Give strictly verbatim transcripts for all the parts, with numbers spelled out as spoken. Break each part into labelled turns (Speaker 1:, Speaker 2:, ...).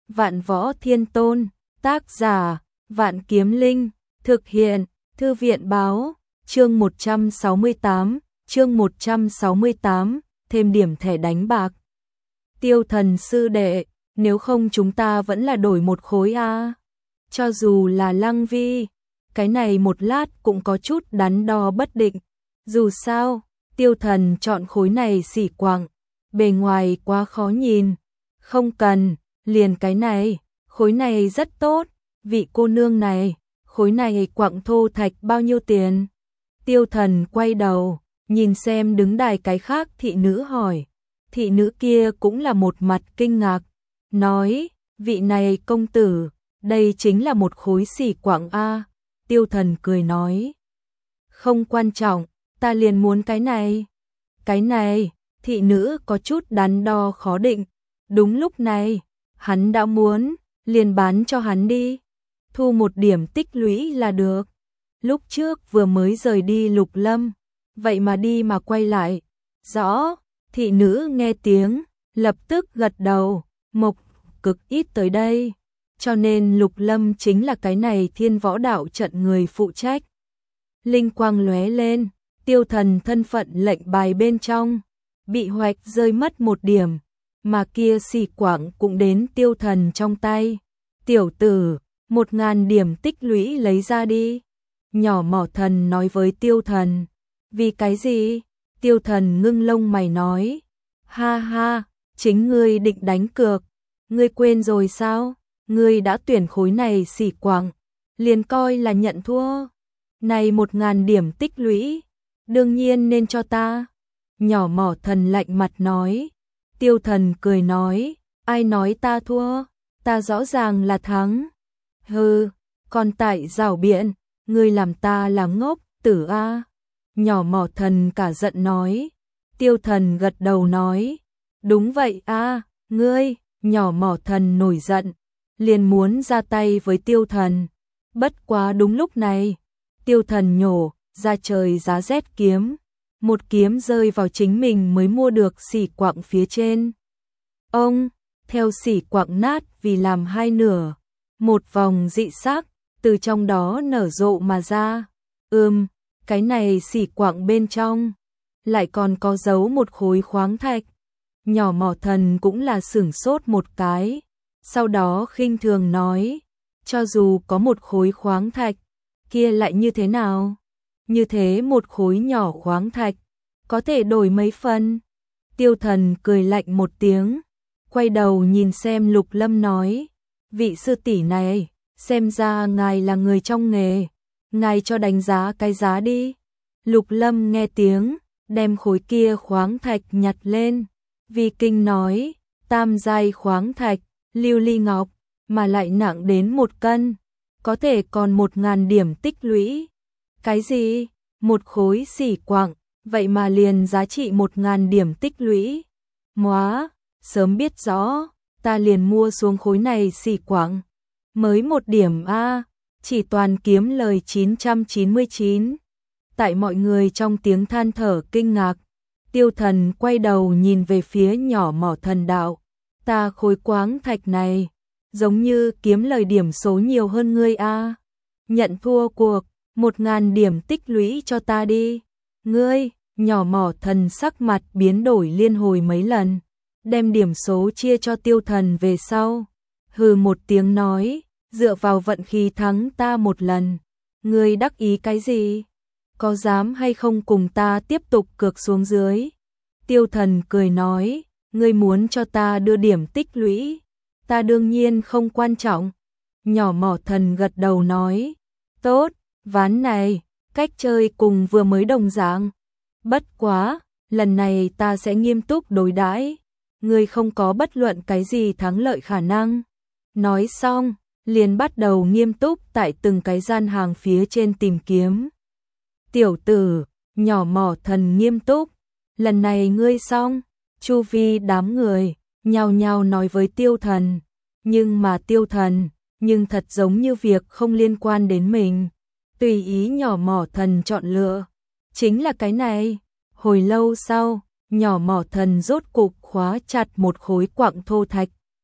Speaker 1: Vạn Võ Thiên Tôn, tác giả, Vạn Kiếm Linh, thực hiện, Thư viện báo, chương một trăm sáu mươi tám, chương một trăm sáu mươi tám, thêm điểm thẻ đánh bạc. Tiêu Thần sư đệ, nếu không chúng ta vẫn là đổi một khối a. Cho dù là Lăng Vi, cái này một lát cũng có chút đắn đo bất định. Dù sao, Tiêu Thần chọn khối này xỉ quặng, bề ngoài quá khó nhìn. Không cần, liền cái này, khối này rất tốt, vị cô nương này, khối này quặng thô thạch bao nhiêu tiền? Tiêu Thần quay đầu, nhìn xem đứng đài cái khác thị nữ hỏi. Thị nữ kia cũng là một mặt kinh ngạc, nói, vị này công tử, đây chính là một khối xỉ quặng a. Tiêu Thần cười nói, không quan trọng, ta liền muốn cái này. Cái này, thị nữ có chút đắn đo khó định. Đúng lúc này, hắn đã muốn, liền bán cho hắn đi. Thu một điểm tích lũy là được. Lúc trước vừa mới rời đi Lục Lâm, vậy mà đi mà quay lại. Rõ, thị nữ nghe tiếng, lập tức gật đầu, Mộc Cực ít tới đây. Cho nên Lục Lâm chính là cái này Thiên Võ Đạo trận người phụ trách. Linh quang lóe lên, Tiêu Thần thân phận lệnh bài bên trong, bị hoạch rơi mất một điểm, mà kia xỉ quảng cũng đến Tiêu Thần trong tay. Tiểu tử, một ngàn điểm tích lũy lấy ra đi. Nhỏ Mỏ Thần nói với Tiêu Thần. Vì cái gì? Tiêu Thần ngưng lông mày nói. Ha ha, chính ngươi định đánh cược. Ngươi quên rồi sao? Ngươi đã tuyển khối này xỉ quảng, liền coi là nhận thua. Này một ngàn điểm tích lũy, đương nhiên nên cho ta. Nhỏ Mỏ Thần lạnh mặt nói. Tiêu Thần cười nói, ai nói ta thua, ta rõ ràng là thắng. Hừ, còn tại rảo biện, ngươi làm ta là ngốc tử a. Nhỏ Mỏ Thần cả giận nói. Tiêu Thần gật đầu nói, đúng vậy a, ngươi. Nhỏ Mỏ Thần nổi giận, liền muốn ra tay với Tiêu Thần. Bất quá đúng lúc này, Tiêu Thần nhổ ra trời giá rét kiếm, một kiếm rơi vào chính mình mới mua được xỉ quặng phía trên. Ông, theo xỉ quặng nát vì làm hai nửa, một vòng dị sắc từ trong đó nở rộ mà ra. Ừm, cái này xỉ quặng bên trong lại còn có giấu một khối khoáng thạch. Nhỏ Mỏ Thần cũng là sửng sốt một cái, sau đó khinh thường nói, cho dù có một khối khoáng thạch, kia lại như thế nào? Như thế một khối nhỏ khoáng thạch, có thể đổi mấy phần? Tiêu Thần cười lạnh một tiếng, quay đầu nhìn xem Lục Lâm nói, vị sư tỷ này, xem ra ngài là người trong nghề, ngài cho đánh giá cái giá đi. Lục Lâm nghe tiếng, đem khối kia khoáng thạch nhặt lên. Vi Kinh nói, tam giai khoáng thạch, lưu ly ngọc, mà lại nặng đến một cân, có thể còn một ngàn điểm tích lũy. Cái gì? Một khối xỉ quặng, vậy mà liền giá trị một ngàn điểm tích lũy. Móa, sớm biết rõ, ta liền mua xuống khối này xỉ quặng. Mới một điểm a, chỉ toàn kiếm lời chín trăm chín mươi chín. Tại mọi người trong tiếng than thở kinh ngạc, Tiêu Thần quay đầu nhìn về phía Nhỏ Mỏ Thần đạo. Ta khối khoáng thạch này, giống như kiếm lời điểm số nhiều hơn ngươi a. Nhận thua cuộc, một ngàn điểm tích lũy cho ta đi. Ngươi, Nhỏ Mỏ Thần sắc mặt biến đổi liên hồi mấy lần, đem điểm số chia cho Tiêu Thần về sau. Hừ một tiếng nói, dựa vào vận khí thắng ta một lần. Ngươi đắc ý cái gì? Có dám hay không cùng ta tiếp tục cược xuống dưới? Tiêu Thần cười nói, ngươi muốn cho ta đưa điểm tích lũy, ta đương nhiên không quan trọng. Nhỏ Mỏ Thần gật đầu nói, tốt, ván này, cách chơi cùng vừa mới đồng dạng. Bất quá, lần này ta sẽ nghiêm túc đối đãi, ngươi không có bất luận cái gì thắng lợi khả năng. Nói xong, liền bắt đầu nghiêm túc tại từng cái gian hàng phía trên tìm kiếm. Tiểu tử, Nhỏ Mỏ Thần nghiêm túc, lần này ngươi xong. Chu vi đám người nhao nhao nói với Tiêu Thần, nhưng mà Tiêu Thần, nhưng thật giống như việc không liên quan đến mình. Tùy ý Nhỏ Mỏ Thần chọn lựa, chính là cái này. Hồi lâu sau, Nhỏ Mỏ Thần rốt cục khóa chặt một khối quặng thô thạch.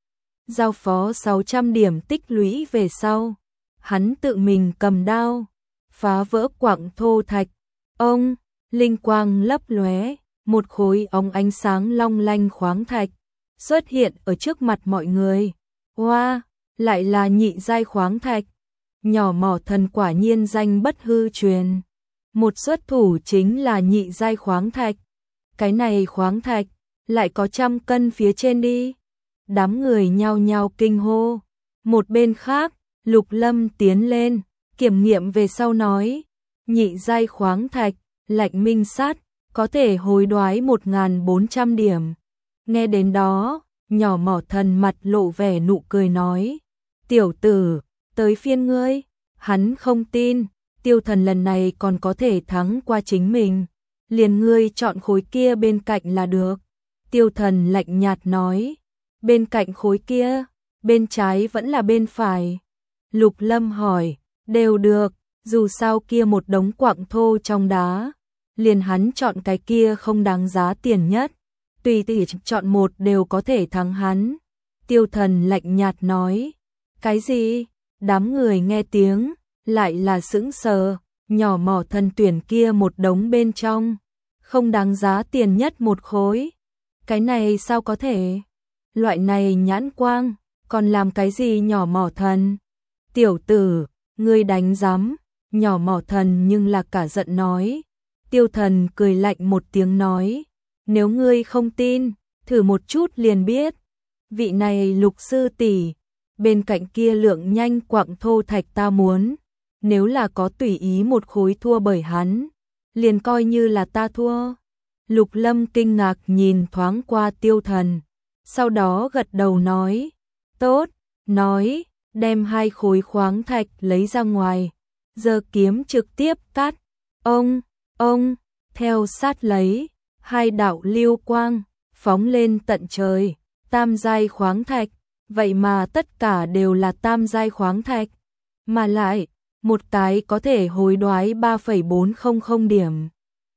Speaker 1: giao phó sáu trăm điểm tích lũy về sau, hắn tự mình cầm đao, phá vỡ quặng thô thạch. Ông, linh quang lấp lóe, một khối óng ánh sáng long lanh khoáng thạch xuất hiện ở trước mặt mọi người. Oa, wow, lại là nhị giai khoáng thạch. Nhỏ mỏ thần quả nhiên danh bất hư truyền. Một xuất thủ chính là nhị giai khoáng thạch. Cái này khoáng thạch lại có trăm cân phía trên đi. Đám người nhao nhao kinh hô. Một bên khác, Lục Lâm tiến lên, kiểm nghiệm về sau nói, nhị giai khoáng thạch, lạnh minh sát, có thể hối đoái một nghìn bốn trăm điểm. Nghe đến đó, nhỏ mỏ thần mặt lộ vẻ nụ cười nói, tiểu tử, tới phiên ngươi. Hắn không tin, Tiêu Thần lần này còn có thể thắng qua chính mình. Liền ngươi chọn khối kia bên cạnh là được. Tiêu Thần lạnh nhạt nói, bên cạnh khối kia, bên trái vẫn là bên phải. Lục Lâm hỏi, đều được, dù sao kia một đống quặng thô trong đá. Liền hắn chọn cái kia không đáng giá tiền nhất. Tùy tùy chọn một đều có thể thắng hắn. Tiêu Thần lạnh nhạt nói, cái gì? Đám người nghe tiếng, lại là sững sờ, nhỏ mỏ thần tuyển kia một đống bên trong, không đáng giá tiền nhất một khối. Cái này sao có thể? Loại này nhãn quang, còn làm cái gì nhỏ mỏ thần? Tiểu tử, ngươi đánh rắm, nhỏ mỏ thần nhưng là cả giận nói. Tiêu Thần cười lạnh một tiếng nói, nếu ngươi không tin, thử một chút liền biết. Vị này Lục sư tỷ, bên cạnh kia lượng nhanh quặng thô thạch ta muốn, nếu là có tùy ý một khối thua bởi hắn, liền coi như là ta thua. Lục Lâm kinh ngạc nhìn thoáng qua Tiêu Thần, sau đó gật đầu nói, tốt, nói, đem hai khối khoáng thạch lấy ra ngoài, giơ kiếm trực tiếp cắt. Ông, ông, theo sát lấy, hai đạo lưu quang phóng lên tận trời, tam giai khoáng thạch. Vậy mà tất cả đều là tam giai khoáng thạch, mà lại, một cái có thể hối đoái ba phẩy bốn không không điểm.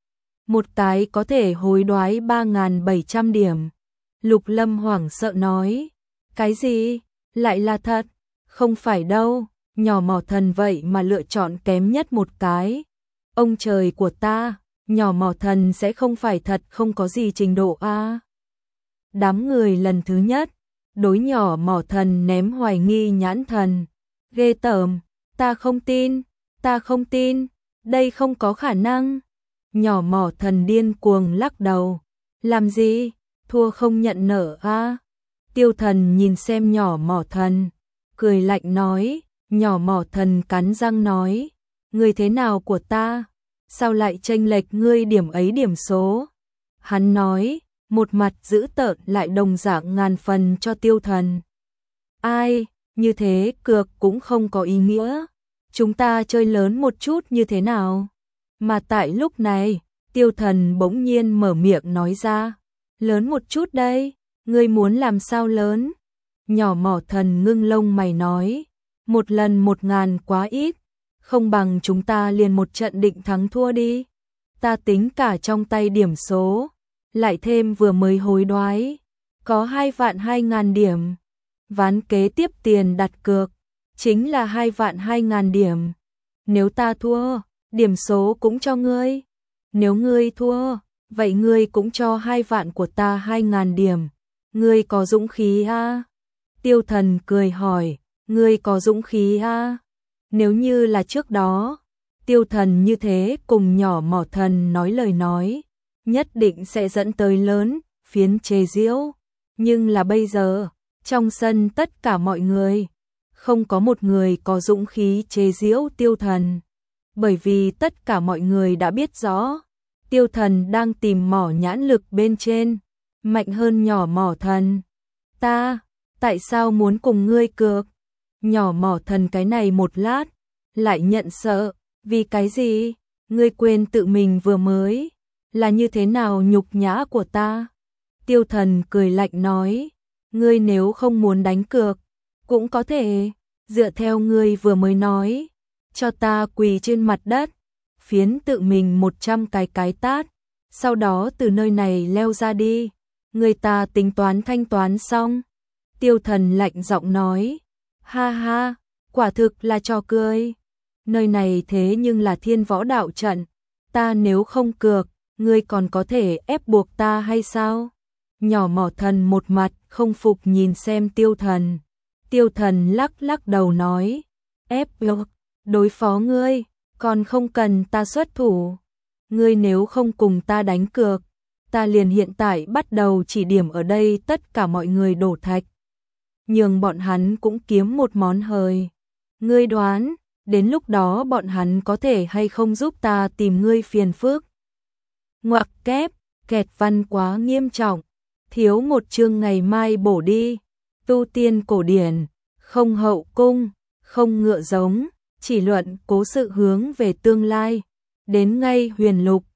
Speaker 1: Một cái có thể hối đoái ba nghìn bảy trăm điểm. Lục Lâm hoảng sợ nói, cái gì? Lại là thật? Không phải đâu, nhỏ mỏ thần vậy mà lựa chọn kém nhất một cái. Ông trời của ta, nhỏ mỏ thần sẽ không phải thật không có gì trình độ a. À? Đám người lần thứ nhất đối nhỏ mỏ thần ném hoài nghi nhãn thần. Ghê tởm, ta không tin, ta không tin, đây không có khả năng. Nhỏ mỏ thần điên cuồng lắc đầu. Làm gì? Thua không nhận nợ a? À? Tiêu Thần nhìn xem nhỏ mỏ thần, cười lạnh nói. Nhỏ mỏ thần cắn răng nói, ngươi thế nào của ta? Sao lại chênh lệch ngươi điểm ấy điểm số? Hắn nói, một mặt giữ tợn lại đồng dạng ngàn phần cho Tiêu Thần. Ai, như thế cược cũng không có ý nghĩa. Chúng ta chơi lớn một chút như thế nào? Mà tại lúc này, Tiêu Thần bỗng nhiên mở miệng nói ra, lớn một chút đây, ngươi muốn làm sao lớn? Nhỏ mỏ thần ngưng lông mày nói, một lần một ngàn quá ít, không bằng chúng ta liền một trận định thắng thua đi. Ta tính cả trong tay điểm số, lại thêm vừa mới hối đoái, có hai vạn hai ngàn điểm. Ván kế tiếp tiền đặt cược, chính là hai vạn hai ngàn điểm. Nếu ta thua, điểm số cũng cho ngươi. Nếu ngươi thua, vậy ngươi cũng cho hai vạn của ta hai ngàn điểm. Ngươi có dũng khí a? Tiêu Thần cười hỏi, ngươi có dũng khí a? Nếu như là trước đó, Tiêu Thần như thế cùng nhỏ mỏ thần nói lời nói, nhất định sẽ dẫn tới lớn, phiến chê giễu. Nhưng là bây giờ, trong sân tất cả mọi người, không có một người có dũng khí chê giễu Tiêu Thần. Bởi vì tất cả mọi người đã biết rõ, Tiêu Thần đang tìm mỏ nhãn lực bên trên, mạnh hơn nhỏ mỏ thần. Ta, tại sao muốn cùng ngươi cược? Nhỏ mỏ thần cái này một lát, lại nhận sợ, vì cái gì? Ngươi quên tự mình vừa mới, là như thế nào nhục nhã của ta? Tiêu Thần cười lạnh nói, ngươi nếu không muốn đánh cược, cũng có thể, dựa theo ngươi vừa mới nói, cho ta quỳ trên mặt đất, phiến tự mình một trăm cái cái tát, sau đó từ nơi này leo ra đi, người ta tính toán thanh toán xong. Tiêu Thần lạnh giọng nói, ha ha, quả thực là trò cười. Nơi này thế nhưng là Thiên Võ Đạo trận, ta nếu không cược, ngươi còn có thể ép buộc ta hay sao? Nhỏ Mỏ Thần một mặt không phục nhìn xem Tiêu Thần. Tiêu Thần lắc lắc đầu nói, ép buộc, đối phó ngươi, còn không cần ta xuất thủ. Ngươi nếu không cùng ta đánh cược, ta liền hiện tại bắt đầu chỉ điểm ở đây tất cả mọi người đổ thạch. Nhường bọn hắn cũng kiếm một món hời. Ngươi đoán, đến lúc đó bọn hắn có thể hay không giúp ta tìm ngươi phiền phức. Ngoặc kép, kẹt văn quá nghiêm trọng. Thiếu một chương ngày mai bổ đi. Tu tiên cổ điển, không hậu cung, không ngựa giống, chỉ luận cố sự hướng về tương lai. Đến ngay huyền lục,